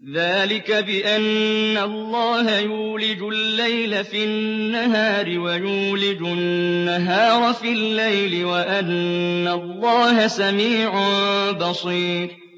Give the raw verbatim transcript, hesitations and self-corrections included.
ذَٰلِكَ بِأَنَّ اللَّهَ يُولِجُ اللَّيْلَ فِي النَّهَارِ وَيُولِجُ النَّهَارَ فِي اللَّيْلِ وَأَنَّ اللَّهَ سَمِيعٌ بَصِيرٌ